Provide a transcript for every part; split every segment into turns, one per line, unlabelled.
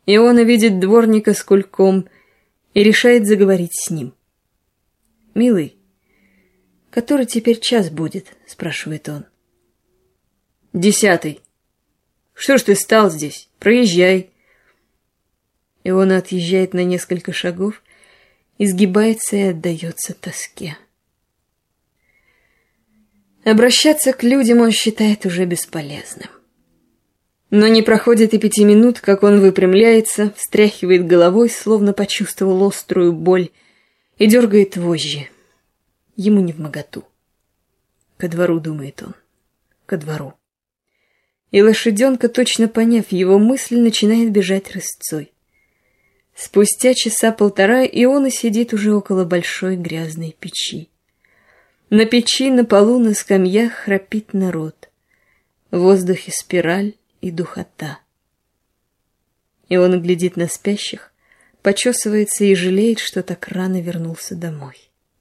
Иона видит дворника с кульком и решает заговорить с ним. «Милый, который теперь час будет?» — спрашивает он. 10. Что ж ты стал здесь? Проезжай. Иона отъезжает на несколько шагов, изгибается и отдается тоске. Обращаться к людям он считает уже бесполезным. Но не проходит и 5 минут, как он выпрямляется, встряхивает головой, словно почувствовал острую боль, и дергает вожжи. Ему невмоготу. Ко двору, думает он, ко двору. И лошаденка, точно поняв его мысль, начинает бежать рысцой. Спустя часа полтора Иона сидит уже около большой грязной печи. На печи, на полу, на скамьях храпит народ. В воздухе спираль и духота. Иона глядит на спящих, почесывается и жалеет, что так рано вернулся домой.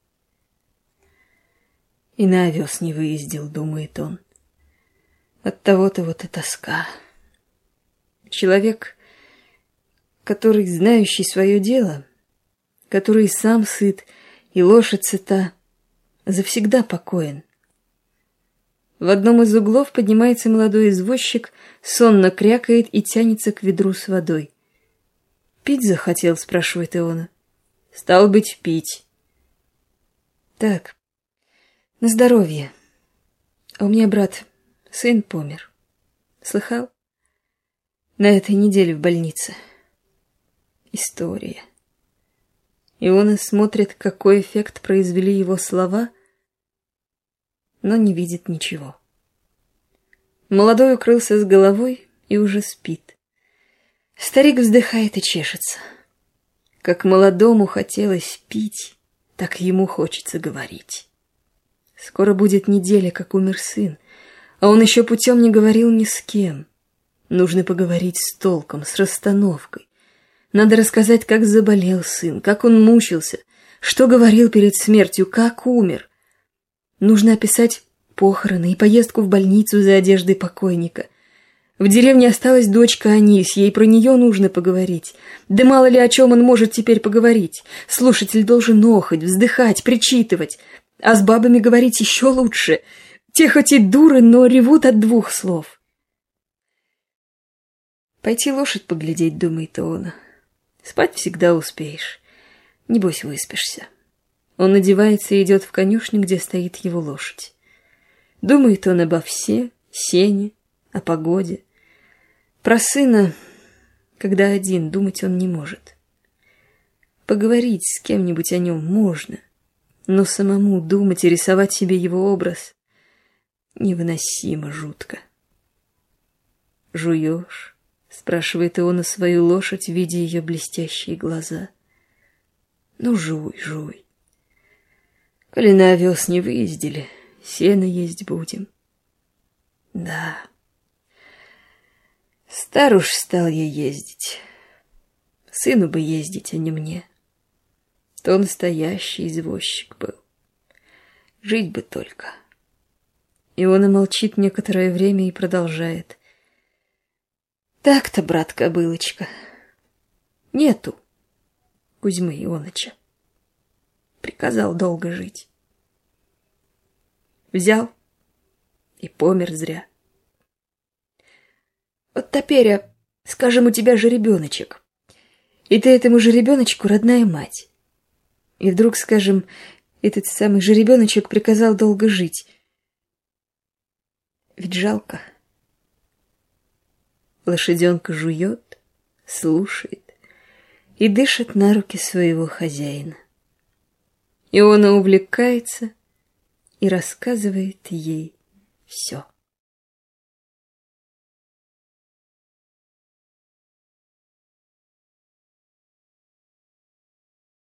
И на овес не выездил, думает он. Оттого-то вот и тоска. Человек, который, знающий свое дело, который сам сыт и лошадь сыта, завсегда покоен. В одном из углов поднимается молодой извозчик, сонно крякает и тянется к ведру с водой. «Пить захотел?» — спрашивает Иона. «Стал быть, пить». «Так, на здоровье. А у меня, брат, сын помер. Слыхал? На этой неделе в больнице. История». Иона смотрит, какой эффект произвели его слова, но не видит ничего. Молодой укрылся с головой и уже спит. Старик вздыхает и чешется. Как молодому хотелось пить, так ему хочется говорить. Скоро будет неделя, как умер сын, а он еще путем не говорил ни с кем. Нужно поговорить с толком, с расстановкой. Надо рассказать, как заболел сын, как он мучился, что говорил перед смертью, как умер. Нужно описать похороны и поездку в больницу за одеждой покойника. В деревне осталась дочка Анисья, и про нее нужно поговорить. Да мало ли о чем он может теперь поговорить. Слушатель должен охать, вздыхать, причитывать. А с бабами говорить еще лучше. Те хоть и дуры, но ревут от 2 слов. Пойти лошадь поглядеть, думает Иона. Спать всегда успеешь. Небось, выспишься. Он одевается и идет в конюшню, где стоит его лошадь. Думает он обо все, сене, о погоде. Про сына, когда один, думать он не может. Поговорить с кем-нибудь о нем можно, но самому думать и рисовать себе его образ невыносимо жутко. «Жуешь?» — спрашивает Иона свою лошадь, видя ее блестящие глаза. «Ну, жуй, жуй. Коли на овес не выездили, сено есть будем». «Да, стар уж стал я ездить. Сыну бы ездить, а не мне. То настоящий извозчик был. Жить бы только». Иона молчит некоторое время и продолжает. «Так-то, брат-кобылочка, нету Кузьмы Ионыча. Приказал долго жить. Взял и помер зря. Вот теперь, скажем, у тебя же ребеночек, и ты этому же ребеночку родная мать. И вдруг, скажем, этот самый же ребеночек приказал долго жить. Ведь жалко». Лошаденка жует, слушает и дышит на руки своего хозяина. Иона увлекается и рассказывает ей все.